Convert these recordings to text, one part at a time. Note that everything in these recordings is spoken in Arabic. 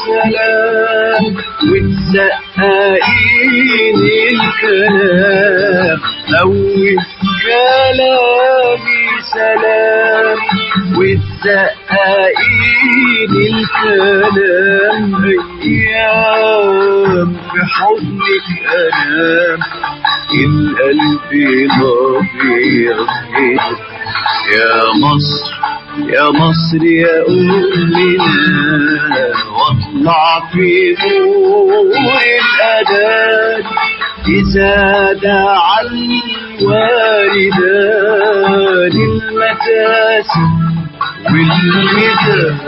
سلام وتسقيني الكلام أول كلامي سلام وتسقيني الكلام أيام في حضنك أنام القلب نبيض يا مصر يا مصر يا أمنا واطلع في نور الأذان إذا دعا الوالدان المتاسم والميدان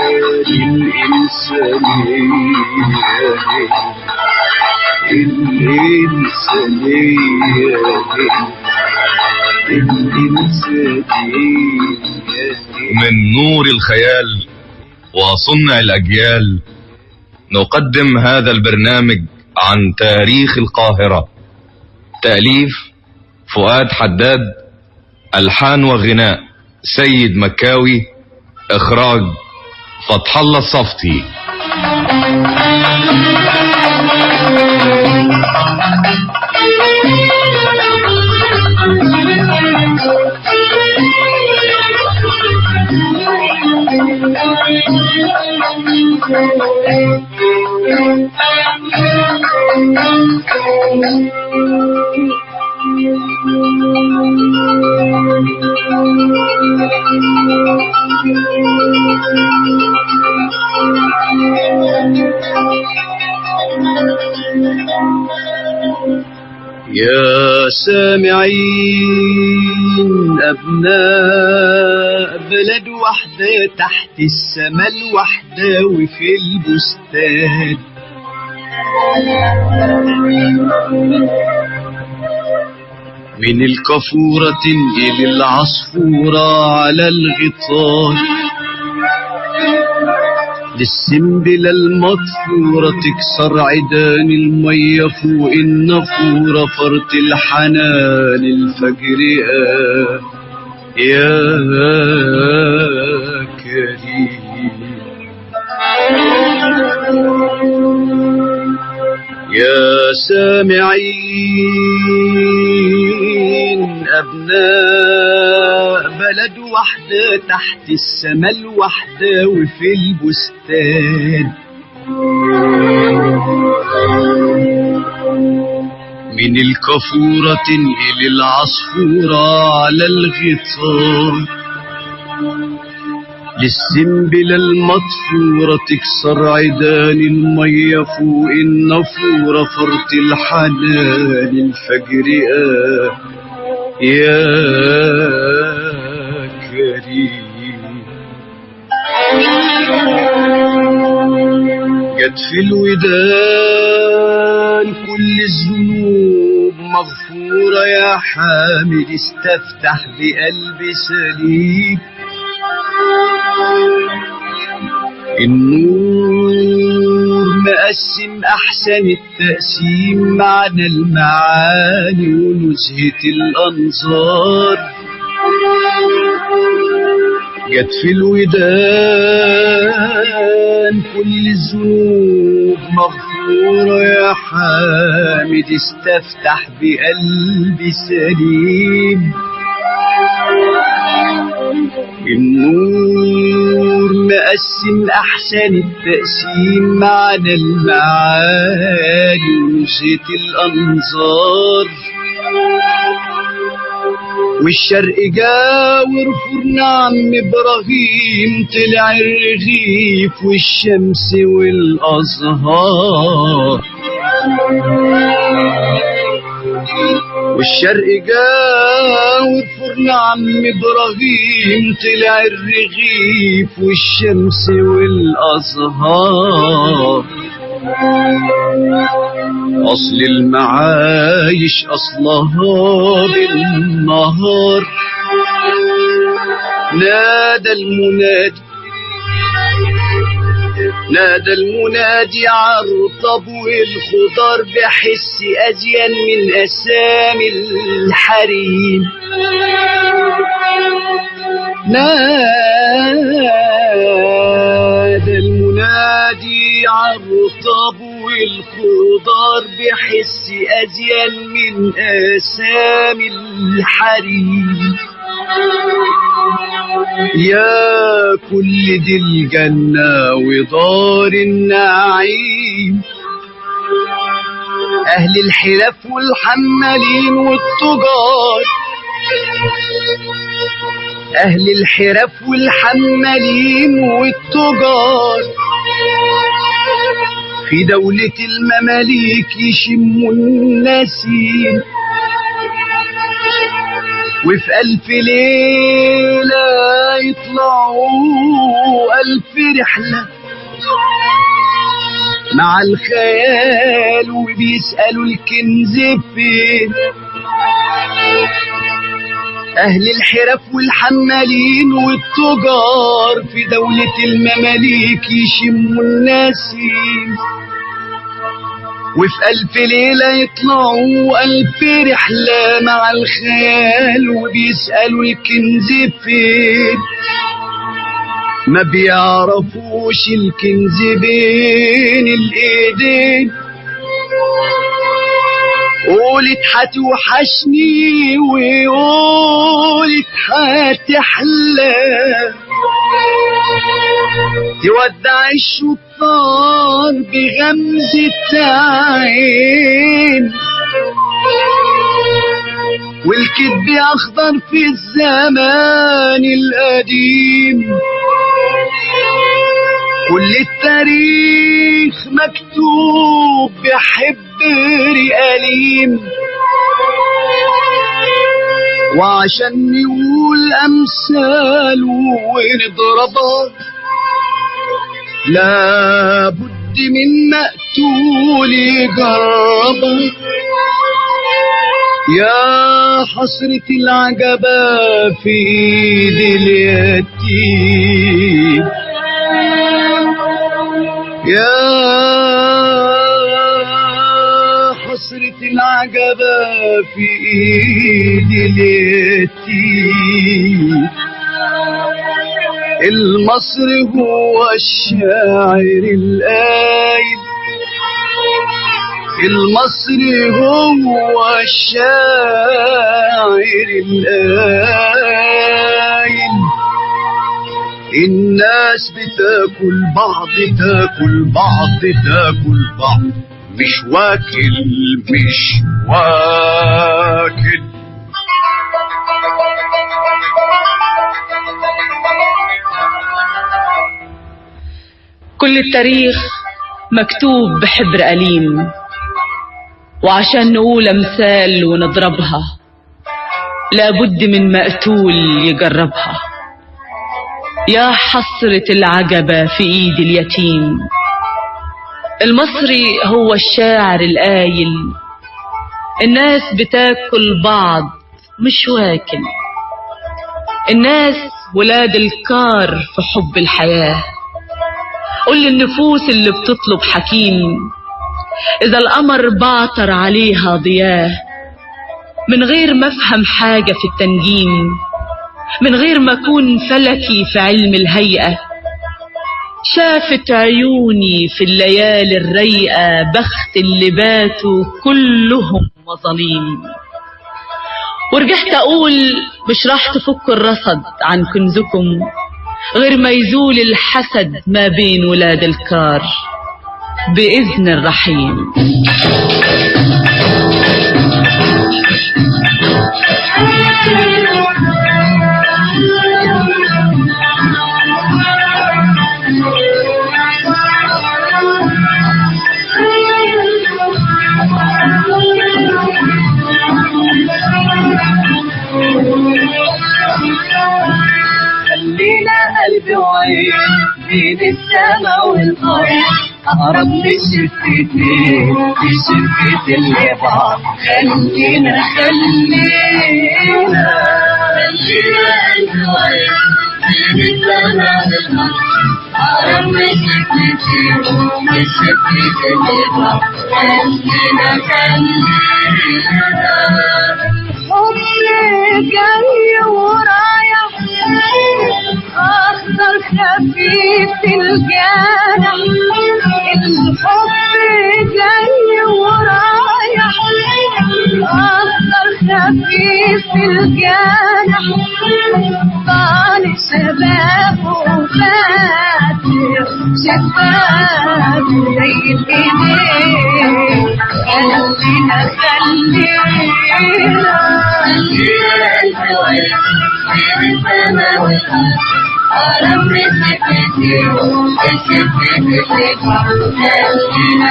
من نور الخيال وصنع الأجيال نقدم هذا البرنامج عن تاريخ القاهرة. تأليف فؤاد حداد، ألحان وغناء سيد مكاوي، إخراج فتح الله الصفتي. يا سامعين أبناء بلد وحدة تحت السما الوحدة وفي البستان، من الكافورة تنقل العصفورة على الغطاء، للسنبلة المطفورة تكسر عيدان المية فوق النافورة، فرط الحنان الفجر يا كريم. يا سامعين أبناء بلد وحدة تحت السما الوحدة وفي البستان، من الكافورة تنقل العصفورة على الغطاء، للسنبلة المطفورة تكسر عيدان المية فوق النافورة، فرط الحنان الفجر يا كريم. جت في الودان كل الذنوب مغفورة يا حامد، استفتح بقلب سليم، النور مقسم أحسن التقسيم، معنى المعاني ونزهة الأنظار. جت في الودان كل الذنوب مغفورة يا حامد، استفتح بقلب سليم، النور مقسم أحسن التقسيم، معنى المعاني ونزهة الأنظار. والشرق جاور فرن عم إبراهيم، طلع الرغيف والشمس والأزهار. والشرق جاور فرن عم إبراهيم، طلع الرغيف والشمس والأزهار. أصل المعايش أصلها بالنهار، نادى المنادي نادى المنادي عالرطب والخضار، بحس أزين من أسامي الحريم. نادى المنادي الرطب والخضار بحس أزين من أسامي الحريم. يا كل دي الجنة ودار النعيم، أهل الحرف والحمالين والتجار، أهل الحرف والحمالين والتجار في دولة المماليك يشموا النسيم، وفي 1000 ليلة يطلعوا 1000 رحلة مع الخيال وبيسألوا الكنز فين. أهل الحرف والحمالين والتجار في دولة المماليك يشموا النسيم، وفي 1000 ليلة يطلعوا 1000 رحلة مع الخيال وبيسألوا الكنز فين. ما بيعرفوش الكنز بين الإيدين. قولت هتوحشني وقولت هتحلى، تودع الشطار بغمزة عين، والكذب أخضر في الزمان القديم. كل التاريخ مكتوب بحبر أليم، وعشان نقول أمثال ونضربها لابد من مقتول يجربها. يا حسرة العجبة في ايد اليتيم، يا حسرة العجبة في ايد اليتيم. المصري هو الشاعر القايل، المصري هو الشاعر القايل. الناس بتاكل بعض، تاكل بعض، تاكل بعض، مش واكل مش واكل. كل التاريخ مكتوب بحبر أليم، وعشان نقول أمثال ونضربها لابد من مقتول يجربها. يا حسرة العجبة في ايد اليتيم. المصري هو الشاعر القايل، الناس بتاكل بعض مش واكل. الناس ولاد الكار في حب الحياة. قل للنفوس اللي بتطلب حكيم، إذا القمر بعطر عليها ضياه، من غير ما افهم حاجة في التنجيم، من غير ما اكون فلكي في علم الهيئة، شافت عيوني في الليالي الرايقة بخت اللي باتوا كلهم مظاليم. ورجعت اقول مش راح تفكوا الرصد عن كنزكم غير ما يزول الحسد ما بين ولاد الكار بإذن الرحيم. خلينا قلبي وعين بين السما والأرض، أقرب للشفتين في شفة اللي بعض. خلينا قلبي وعين بين السما والأرض، أقرب للشفتين في شفة اللي بعض. خلينا الحب جاي ورايح أخضر خفيف الجنح، الحب في الجنح طال شبابه فاتح شباب زي الايدين خلينا الجوية بين السماء والأرض أرم رزقتي الشفت الشفا خلينا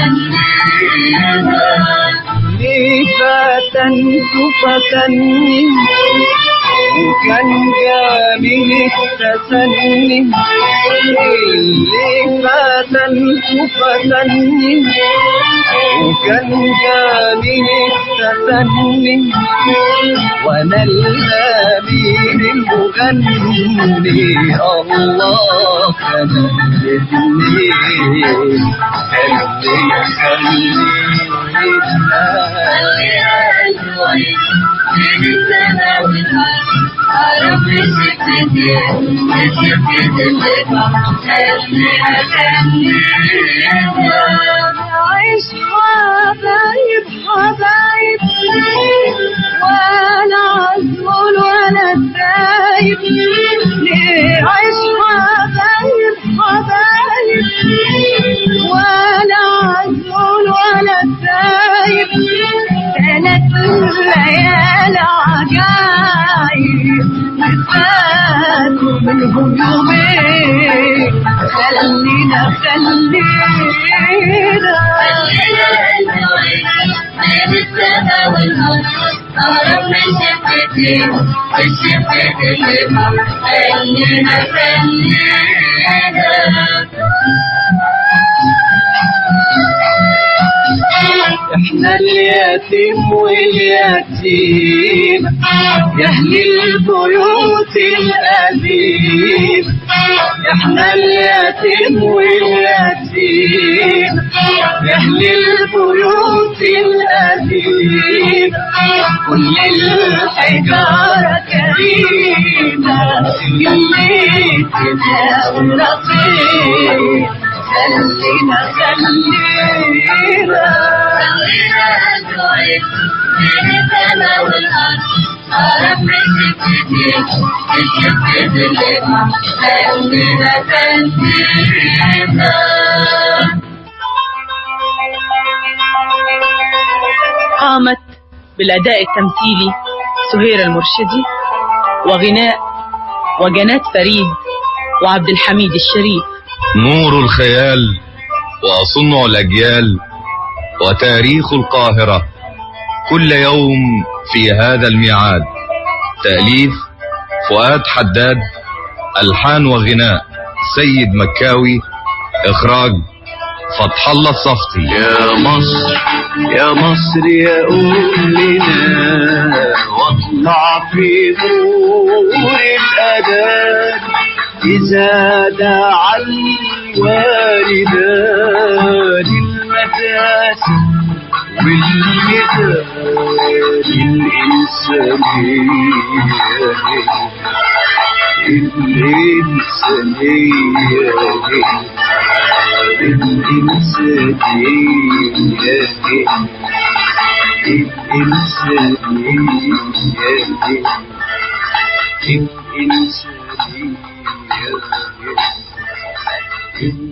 ليه فتن فتني وكان جميل التسني ليه فتن فتني وكان جميل التسني وانا الامين المغني الله كان يدني خلينا الجوية بين السماء والأرض أرم رزقتي الشفت الشفا خلينا عيش حبايب حبايب ولا عزمول ولا الدايب عيش حبايب حبايب ولا عزمول ولا الدايب 3 ليالي عجايب نفاتوا منهم يومين خلينا بين السماء والأرض أرم رزقتي الشفت الشفا خلينا احنا اليتيم واليتيم يا اهل البيوت القديم احنا اليتيم واليتيم يا اهل البيوت القديم كل الحجارة كريمة يلي تداوي رقيب خلينا الجوية بين السماء والأرض أرم رزقتي الشفت الشفا خلينا قامت بالأداء التمثيلي سهير المرشدي وغناء وجنات فريد وعبد الحميد الشريف. نور الخيال وصنع الأجيال وتاريخ القاهرة كل يوم في هذا الميعاد. تأليف فؤاد حداد، ألحان وغناء سيد مكاوي، إخراج فتح الله الصفتي. يا مصر يا مصر يا أمنا واطلع في نور الأذان إذا دعا الوالدان المداسة والمثال الإنسانية